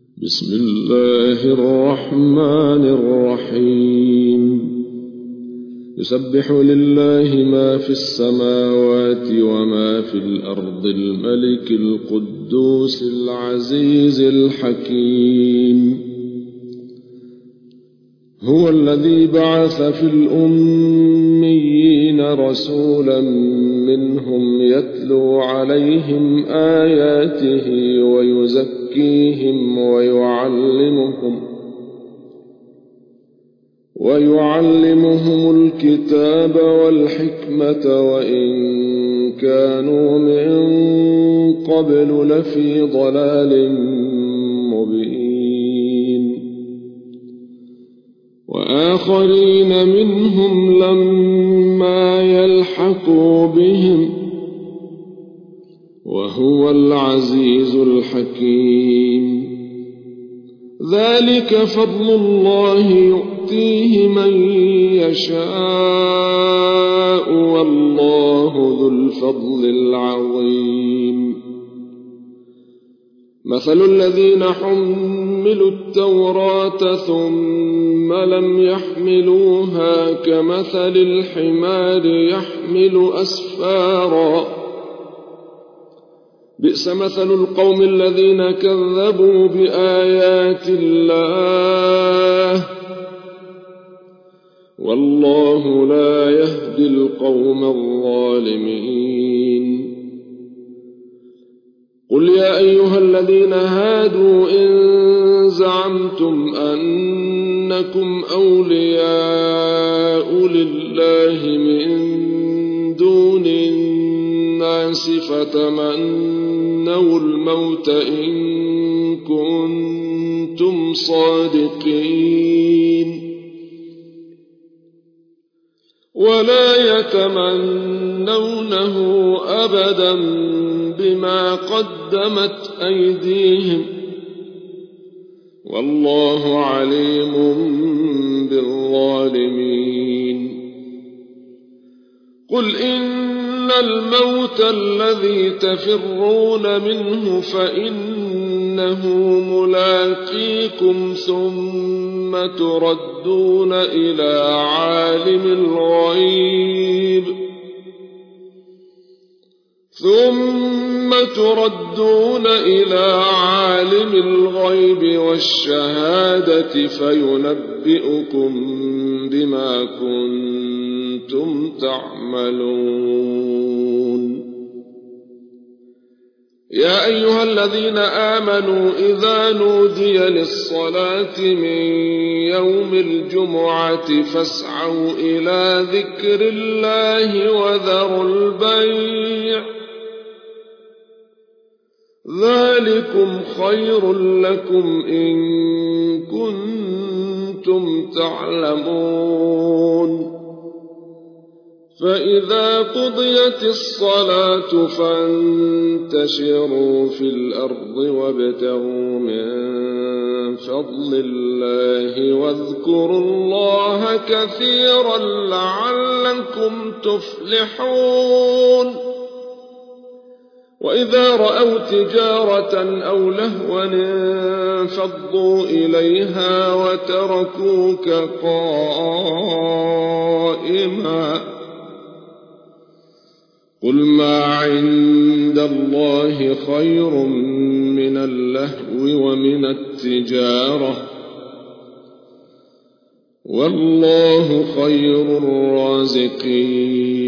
بسم الله الرحمن الرحيم يسبح لله ما في السماوات وما في الأرض الملك القدوس العزيز الحكيم هو الذي بعث في الأميين رسولا منهم يتلو عليهم آياته ويزكيهم ويعلمهم الكتاب والحكمة وإن كانوا من قبل لفي ضلال مبين وآخرين منهم لما يلحقوا بهم وهو العزيز الحكيم ذلك فضل الله يؤتيه من يشاء والله ذو الفضل العظيم مثل الذين حملوا التوراة ثم لم يحملوها كمثل الحمار يحمل أسفارا بئس مثل القوم الذين كذبوا بآيات الله والله لا يهدي القوم الظالمين قل يا أيها الذين هادوا إن زعمتم أنكم أولياء لله من دون الناس فتمنوا الموت إن كنتم صادقين ولا يتمنونه أبدا بما قدمت أيديهم والله عليم بالظالمين قل إن الموت الذي تفرون منه فإنه ملاقيكم ثم تردون إلى عالم الغيب والشهادة فينبئكم بما كنتم تعملون يا أيها الذين آمنوا إذا نودي للصلاة من يوم الجمعة فاسعوا إلى ذكر الله وذروا البيع ذلكم خير لكم إن كنتم تعلمون فإذا قضيت الصلاة فانتشروا في الأرض وابتغوا من فضل الله واذكروا الله كثيرا لعلكم تفلحون وإذا رأوا تجارة أو لهوا انفضوا إليها وتركوك قائما قل ما عند الله خير من اللهو ومن التجارة والله خير الرازقين